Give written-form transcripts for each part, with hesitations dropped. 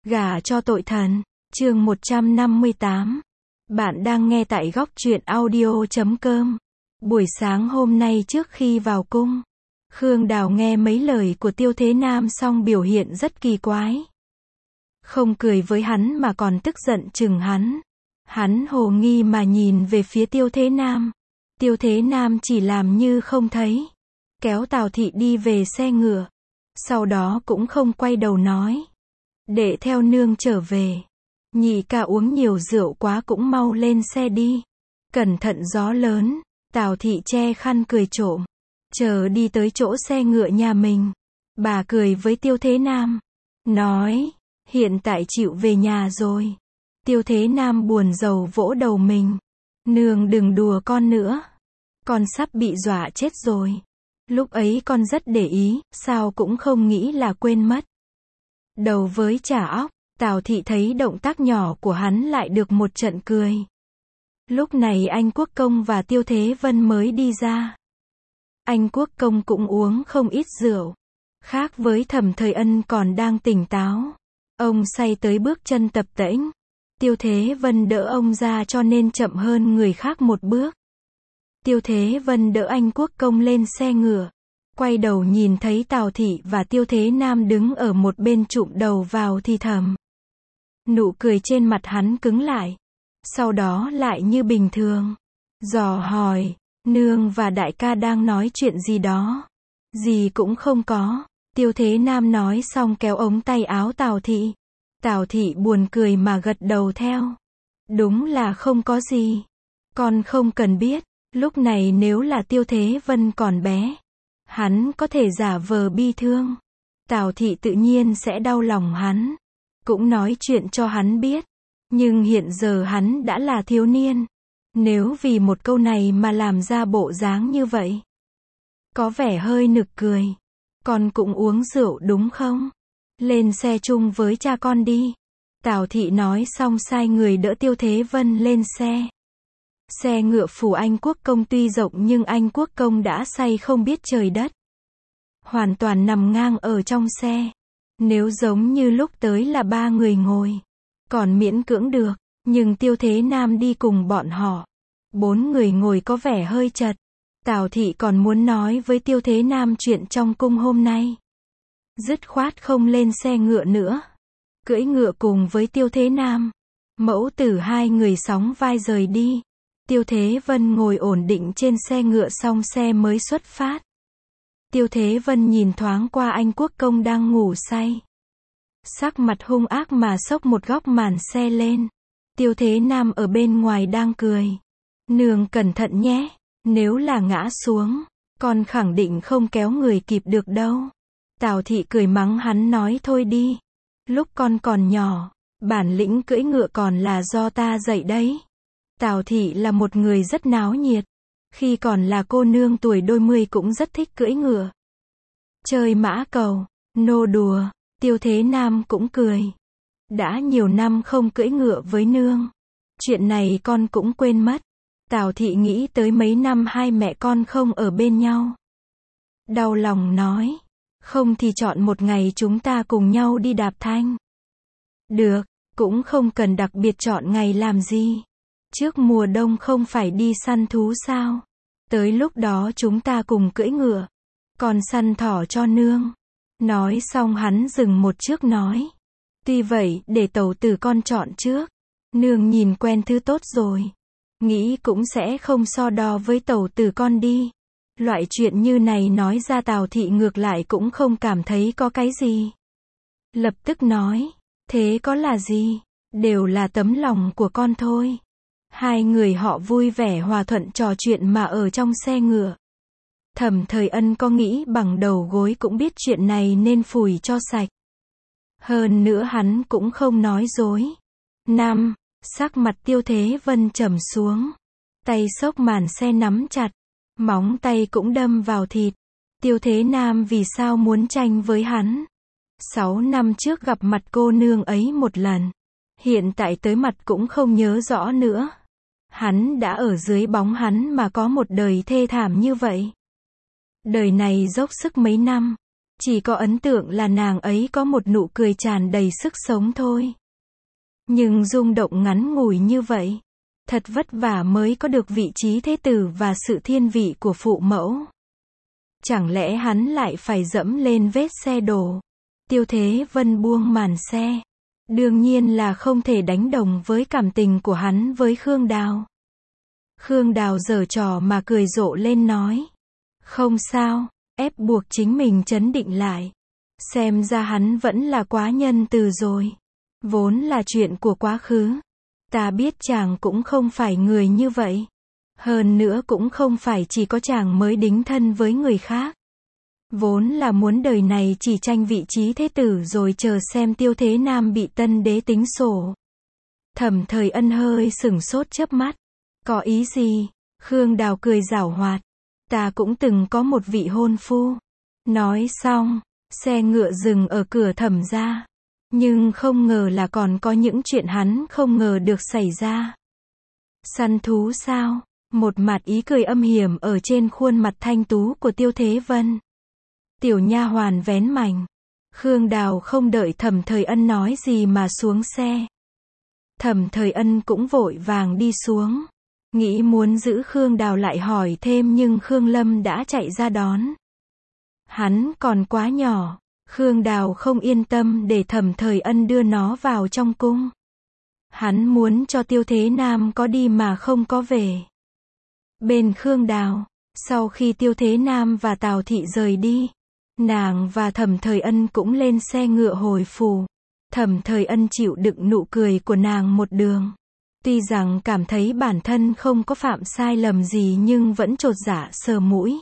Gả cho tội thần. Chương 158. Bạn đang nghe tại góc truyện audio.com. Buổi sáng hôm nay trước khi vào cung, Khương Đào nghe mấy lời của Tiêu Thế Nam xong biểu hiện rất kỳ quái. Không cười với hắn mà còn tức giận chừng hắn. Hắn hồ nghi mà nhìn về phía Tiêu Thế Nam. Tiêu Thế Nam chỉ làm như không thấy, kéo Tào Thị đi về xe ngựa. Sau đó cũng không quay đầu nói: "Để theo nương trở về. Nhị ca uống nhiều rượu quá cũng mau lên xe đi. Cẩn thận gió lớn." Tào Thị che khăn cười trộm. Chờ đi tới chỗ xe ngựa nhà mình, bà cười với Tiêu Thế Nam, nói: "Hiện tại chịu về nhà rồi." Tiêu Thế Nam buồn rầu vỗ đầu mình. "Nương đừng đùa con nữa. Con sắp bị dọa chết rồi. Lúc ấy con rất để ý, sao cũng không nghĩ là quên mất." Đầu với chả óc, Tào Thị thấy động tác nhỏ của hắn lại được một trận cười. Lúc này anh Quốc Công và Tiêu Thế Vân mới đi ra. Anh Quốc Công cũng uống không ít rượu. Khác với Thẩm Thời Ân còn đang tỉnh táo, ông say tới bước chân tập tễnh. Tiêu Thế Vân đỡ ông ra cho nên chậm hơn người khác một bước. Tiêu Thế Vân đỡ anh Quốc Công lên xe ngựa, quay đầu nhìn thấy Tào Thị và Tiêu Thế Nam đứng ở một bên chụm đầu vào thì thầm. Nụ cười trên mặt hắn cứng lại, sau đó lại như bình thường, dò hỏi: "Nương và đại ca đang nói chuyện gì đó?" "Gì cũng không có." Tiêu Thế Nam nói xong kéo ống tay áo Tào Thị. Tào Thị buồn cười mà gật đầu theo. "Đúng là không có gì. Con không cần biết." Lúc này nếu là Tiêu Thế Vân còn bé, hắn có thể giả vờ bi thương. Tào Thị tự nhiên sẽ đau lòng hắn, cũng nói chuyện cho hắn biết. Nhưng hiện giờ hắn đã là thiếu niên. Nếu vì một câu này mà làm ra bộ dáng như vậy, có vẻ hơi nực cười. "Con cũng uống rượu đúng không? Lên xe chung với cha con đi." Tào Thị nói xong sai người đỡ Tiêu Thế Vân lên xe. Xe ngựa phủ anh Quốc Công tuy rộng nhưng anh Quốc Công đã say không biết trời đất. Hoàn toàn nằm ngang ở trong xe. Nếu giống như lúc tới là 3 người ngồi, còn miễn cưỡng được. Nhưng Tiêu Thế Nam đi cùng bọn họ, 4 người ngồi có vẻ hơi chật. Tào Thị còn muốn nói với Tiêu Thế Nam chuyện trong cung hôm nay. Dứt khoát không lên xe ngựa nữa, cưỡi ngựa cùng với Tiêu Thế Nam. Mẫu tử hai người sóng vai rời đi. Tiêu Thế Vân ngồi ổn định trên xe ngựa xong xe mới xuất phát. Tiêu Thế Vân nhìn thoáng qua anh Quốc Công đang ngủ say. Sắc mặt hung ác mà xốc một góc màn xe lên. Tiêu Thế Nam ở bên ngoài đang cười. "Nương cẩn thận nhé, nếu là ngã xuống, con khẳng định không kéo người kịp được đâu." Tào Thị cười mắng hắn nói: "Thôi đi. Lúc con còn nhỏ, bản lĩnh cưỡi ngựa còn là do ta dạy đấy." Tào Thị là một người rất náo nhiệt. Khi còn là cô nương tuổi đôi mươi cũng rất thích cưỡi ngựa, chơi mã cầu, nô đùa. Tiêu Thế Nam cũng cười. "Đã nhiều năm không cưỡi ngựa với nương. Chuyện này con cũng quên mất." Tào Thị nghĩ tới mấy năm hai mẹ con không ở bên nhau, đau lòng nói: "Không thì chọn một ngày chúng ta cùng nhau đi đạp thanh." "Được, cũng không cần đặc biệt chọn ngày làm gì. Trước mùa đông không phải đi săn thú sao? Tới lúc đó chúng ta cùng cưỡi ngựa. Còn săn thỏ cho nương." Nói xong hắn dừng một chút nói: "Tuy vậy, để tẩu tử con chọn trước. Nương nhìn quen thứ tốt rồi, nghĩ cũng sẽ không so đo với tẩu tử con đi." Loại chuyện như này nói ra Tào Thị ngược lại cũng không cảm thấy có cái gì. Lập tức nói: "Thế có là gì? Đều là tấm lòng của con thôi." Hai người họ vui vẻ hòa thuận trò chuyện mà ở trong xe ngựa. Thẩm Thời Ân có nghĩ bằng đầu gối cũng biết chuyện này nên phủi cho sạch. Hơn nữa hắn cũng không nói dối. Sắc mặt Tiêu Thế Vân trầm xuống. Tay xốc màn xe nắm chặt. Móng tay cũng đâm vào thịt. Tiêu Thế Nam vì sao muốn tranh với hắn? 6 năm trước gặp mặt cô nương ấy một lần. Hiện tại tới mặt cũng không nhớ rõ nữa. Hắn đã ở dưới bóng hắn mà có một đời thê thảm như vậy. Đời này dốc sức mấy năm, Chỉ có ấn tượng là nàng ấy có một nụ cười tràn đầy sức sống thôi. Nhưng rung động ngắn ngủi như vậy. Thật vất vả mới có được vị trí thế tử và sự thiên vị của phụ mẫu. Chẳng lẽ hắn lại phải dẫm lên vết xe đổ? Tiêu Thế Vân buông màn xe. Đương nhiên là không thể đánh đồng với cảm tình của hắn với Khương Đào. Khương Đào giở trò mà cười rộ lên nói. Không sao, ép buộc chính mình trấn định lại. Xem ra hắn vẫn là quá nhân từ rồi. Vốn là chuyện của quá khứ. Ta biết chàng cũng không phải người như vậy. Hơn nữa cũng không phải chỉ có chàng mới đính thân với người khác. Vốn là muốn đời này chỉ tranh vị trí thế tử rồi chờ xem Tiêu Thế Nam bị tân đế tính sổ. Thẩm Thời Ân hơi sửng sốt chớp mắt. Có ý gì? Khương Đào cười giảo hoạt. Ta cũng từng có một vị hôn phu. Nói xong, xe ngựa dừng ở cửa thẩm gia. Nhưng không ngờ là còn có những chuyện hắn không ngờ được xảy ra. Săn thú sao? Một mặt ý cười âm hiểm ở trên khuôn mặt thanh tú của Tiêu Thế Vân. Tiểu nha hoàn vén mảnh. Khương Đào không đợi Thẩm Thời Ân nói gì mà xuống xe. Thẩm Thời Ân cũng vội vàng đi xuống. Nghĩ muốn giữ Khương Đào lại hỏi thêm nhưng Khương Lâm đã chạy ra đón. Hắn còn quá nhỏ. Khương Đào không yên tâm để Thẩm Thời Ân đưa nó vào trong cung. Hắn muốn cho Tiêu Thế Nam có đi mà không có về. Bên Khương Đào, sau khi Tiêu Thế Nam và Tào Thị rời đi, nàng và Thẩm Thời Ân cũng lên xe ngựa hồi phủ. Thẩm Thời Ân chịu đựng nụ cười của nàng một đường. Tuy rằng cảm thấy bản thân không có phạm sai lầm gì nhưng vẫn chột dạ sờ mũi.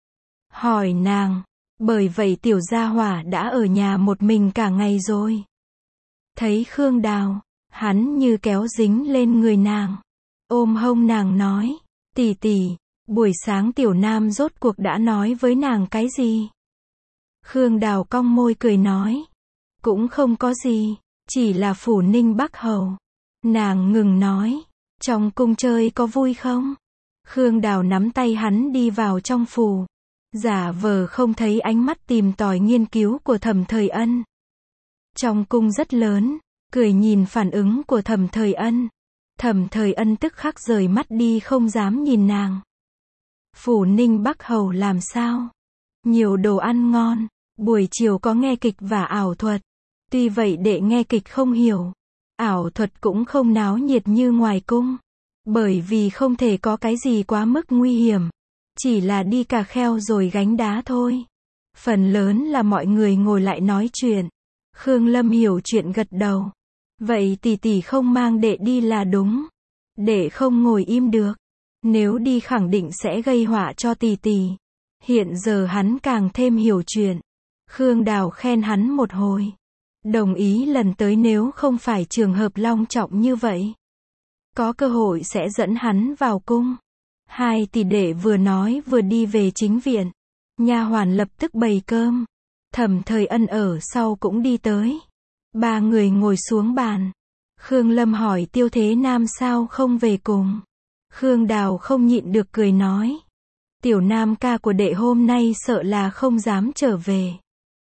Hỏi nàng, bởi vậy tiểu gia hỏa đã ở nhà một mình cả ngày rồi. Thấy Khương Đào, hắn như kéo dính lên người nàng. Ôm hông nàng nói, tỷ tỷ, buổi sáng tiểu nam rốt cuộc đã nói với nàng cái gì? Khương Đào cong môi cười nói, cũng không có gì, chỉ là phủ Ninh Bắc Hầu. Nàng ngừng nói, trong cung chơi có vui không? Khương Đào nắm tay hắn đi vào trong phủ. Giả vờ không thấy ánh mắt tìm tòi nghiên cứu của Thẩm Thời Ân. Trong cung rất lớn, cười nhìn phản ứng của Thẩm Thời Ân. Thẩm Thời Ân tức khắc rời mắt đi không dám nhìn nàng. Phủ Ninh Bắc Hầu làm sao? Nhiều đồ ăn ngon, buổi chiều có nghe kịch và ảo thuật. Tuy vậy đệ nghe kịch không hiểu. Ảo thuật cũng không náo nhiệt như ngoài cung. Bởi vì không thể có cái gì quá mức nguy hiểm. Chỉ là đi cà kheo rồi gánh đá thôi. Phần lớn là mọi người ngồi lại nói chuyện. Khương Lâm hiểu chuyện gật đầu. Vậy tỷ tỷ không mang đệ đi là đúng. Đệ không ngồi im được. Nếu đi khẳng định sẽ gây họa cho tỷ tỷ. Hiện giờ hắn càng thêm hiểu chuyện. Khương Đào khen hắn một hồi. Đồng ý lần tới nếu không phải trường hợp long trọng như vậy. Có cơ hội sẽ dẫn hắn vào cung. Hai tỷ đệ vừa nói vừa đi về chính viện. Nha hoàn lập tức bày cơm. Thẩm Thời Ân ở sau cũng đi tới. Ba người ngồi xuống bàn. Khương Lâm hỏi Tiêu Thế Nam sao không về cùng. Khương Đào không nhịn được cười nói. Tiểu Nam ca của đệ hôm nay sợ là không dám trở về.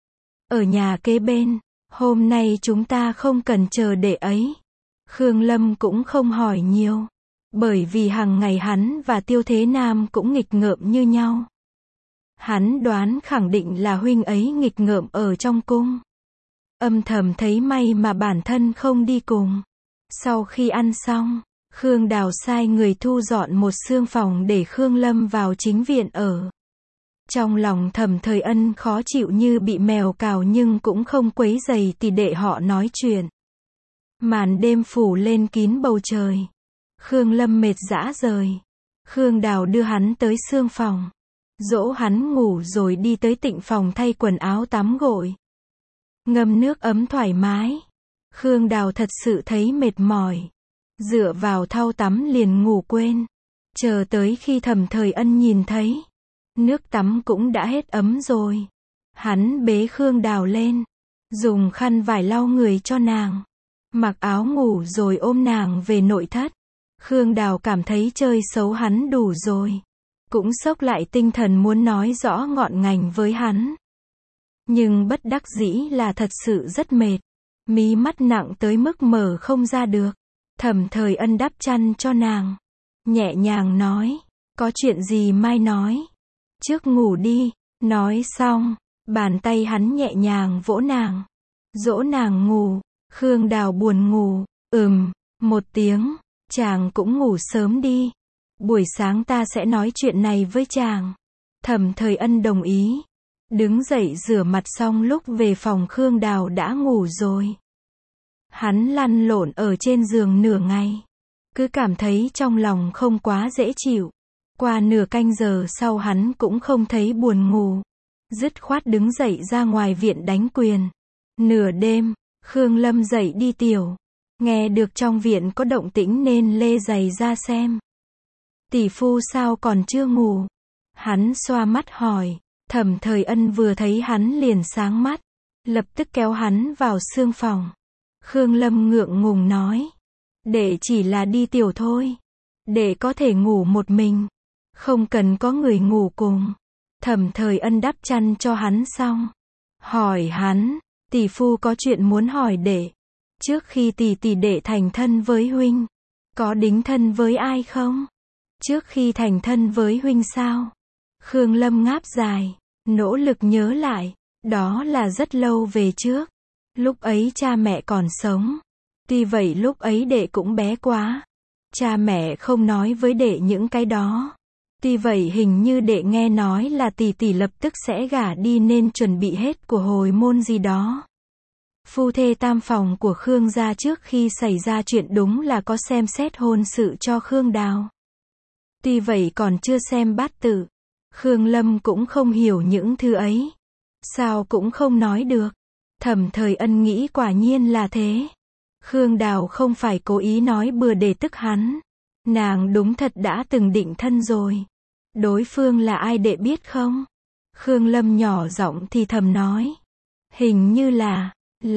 Ở nhà kế bên, hôm nay chúng ta không cần chờ đệ ấy. Khương Lâm cũng không hỏi nhiều. Bởi vì hàng ngày hắn và Tiêu Thế Nam cũng nghịch ngợm như nhau. Hắn đoán khẳng định là huynh ấy nghịch ngợm ở trong cung. Âm thầm thấy may mà bản thân không đi cùng. Sau khi ăn xong, Khương Đào sai người thu dọn một xương phòng để Khương Lâm vào chính viện ở. Trong lòng Thẩm Thời Ân khó chịu như bị mèo cào nhưng cũng không quấy rầy tỷ đệ họ nói chuyện. Màn đêm phủ lên kín bầu trời. Khương Lâm mệt rã rời. Khương Đào đưa hắn tới xương phòng. Dỗ hắn ngủ rồi đi tới tịnh phòng thay quần áo tắm gội. Ngâm nước ấm thoải mái. Khương Đào thật sự thấy mệt mỏi. Dựa vào thau tắm liền ngủ quên. Chờ tới khi Thẩm Thời Ân nhìn thấy. Nước tắm cũng đã hết ấm rồi. Hắn bế Khương Đào lên. Dùng khăn vải lau người cho nàng. Mặc áo ngủ rồi ôm nàng về nội thất. Khương Đào cảm thấy chơi xấu hắn đủ rồi. Cũng xốc lại tinh thần muốn nói rõ ngọn ngành với hắn. Nhưng bất đắc dĩ là thật sự rất mệt. Mí mắt nặng tới mức mở không ra được. Thẩm Thời Ân đắp chăn cho nàng. Nhẹ nhàng nói. Có chuyện gì mai nói. Trước ngủ đi. Nói xong, bàn tay hắn nhẹ nhàng vỗ nàng. Dỗ nàng ngủ. Khương Đào buồn ngủ. Một tiếng. Chàng cũng ngủ sớm đi. Buổi sáng ta sẽ nói chuyện này với chàng. Thẩm Thời Ân đồng ý. Đứng dậy rửa mặt xong lúc về phòng Khương Đào đã ngủ rồi. Hắn lăn lộn ở trên giường nửa ngày. Cứ cảm thấy trong lòng không quá dễ chịu. Qua nửa canh giờ sau hắn cũng không thấy buồn ngủ. Dứt khoát đứng dậy ra ngoài viện đánh quyền. Nửa đêm, Khương Lâm dậy đi tiểu. Nghe được trong viện có động tĩnh nên lê giày ra xem. Tỷ phu sao còn chưa ngủ? Hắn xoa mắt hỏi. Thẩm Thời Ân vừa thấy hắn liền sáng mắt. Lập tức kéo hắn vào xương phòng. Khương Lâm ngượng ngùng nói. Đệ chỉ là đi tiểu thôi. Đệ có thể ngủ một mình. Không cần có người ngủ cùng. Thẩm Thời Ân đắp chăn cho hắn xong. Hỏi hắn. Tỷ phu có chuyện muốn hỏi đệ. Trước khi tỷ đệ thành thân với huynh. Có đính thân với ai không? Trước khi thành thân với huynh sao? Khương Lâm ngáp dài. Nỗ lực nhớ lại. Đó là rất lâu về trước. Lúc ấy cha mẹ còn sống. Tuy vậy lúc ấy đệ cũng bé quá. Cha mẹ không nói với đệ những cái đó. Tuy vậy hình như đệ nghe nói là tỷ lập tức sẽ gả đi nên chuẩn bị hết của hồi môn gì đó. Phu thê tam phòng của Khương gia trước khi xảy ra chuyện đúng là có xem xét hôn sự cho Khương Đào. Tuy vậy còn chưa xem bát tự. Khương Lâm cũng không hiểu những thứ ấy. Sao cũng không nói được. Thẩm Thời Ân nghĩ quả nhiên là thế. Khương Đào không phải cố ý nói bừa để tức hắn. Nàng đúng thật đã từng định thân rồi. Đối phương là ai đệ biết không? Khương Lâm nhỏ giọng thì thầm nói. Hình như là.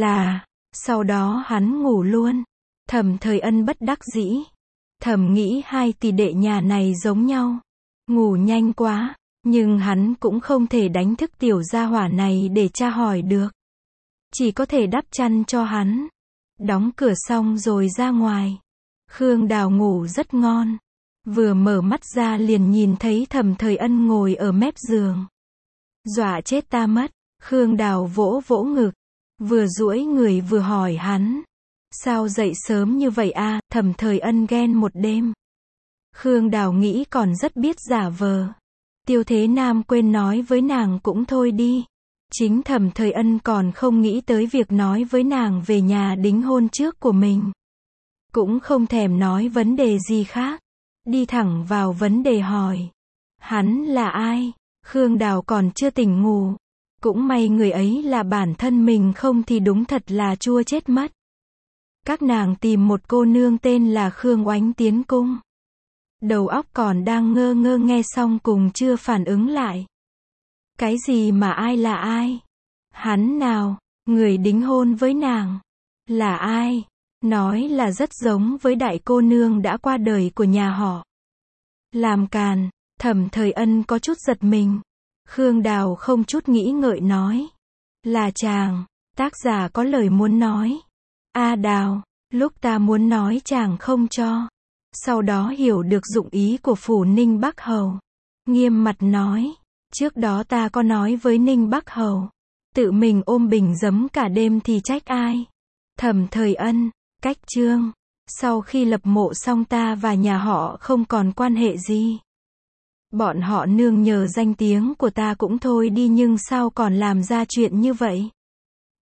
Sau đó hắn ngủ luôn. Thẩm Thời Ân bất đắc dĩ. Thầm nghĩ hai tỷ đệ nhà này giống nhau. Ngủ nhanh quá. Nhưng hắn cũng không thể đánh thức tiểu gia hỏa này để tra hỏi được. Chỉ có thể đắp chăn cho hắn. Đóng cửa xong rồi ra ngoài. Khương Đào ngủ rất ngon. Vừa mở mắt ra liền nhìn thấy Thẩm Thời Ân ngồi ở mép giường. Dọa chết ta mất. Khương Đào vỗ vỗ ngực. Vừa duỗi người vừa hỏi hắn. Sao dậy sớm như vậy a? Thẩm Thời Ân ghen một đêm. Khương Đào nghĩ còn rất biết giả vờ. Tiêu Thế Nam quên nói với nàng cũng thôi đi. Chính Thẩm Thời Ân còn không nghĩ tới việc nói với nàng về nhà đính hôn trước của mình. Cũng không thèm nói vấn đề gì khác. Đi thẳng vào vấn đề hỏi. Hắn là ai? Khương Đào còn chưa tỉnh ngủ. Cũng may người ấy là bản thân mình không thì đúng thật là chua chết mất. Các nàng tìm một cô nương tên là Khương Oánh tiến cung. Đầu óc còn đang ngơ ngơ nghe xong cùng chưa phản ứng lại. Cái gì mà ai là ai? Hắn nào? Người đính hôn với nàng? Là ai? Nói là rất giống với đại cô nương đã qua đời của nhà họ. Làm càn, Thẩm Thời Ân có chút giật mình. Khương Đào không chút nghĩ ngợi nói. Là chàng, tác giả có lời muốn nói. A Đào, lúc ta muốn nói chàng không cho. Sau đó hiểu được dụng ý của Phủ Ninh Bắc Hầu. Nghiêm mặt nói. Trước đó ta có nói với Ninh Bắc Hầu. Tự mình ôm bình giấm cả đêm thì trách ai? Thẩm Thời Ân, cách chương. Sau khi lập mộ xong ta và nhà họ không còn quan hệ gì. Bọn họ nương nhờ danh tiếng của ta cũng thôi đi nhưng sao còn làm ra chuyện như vậy?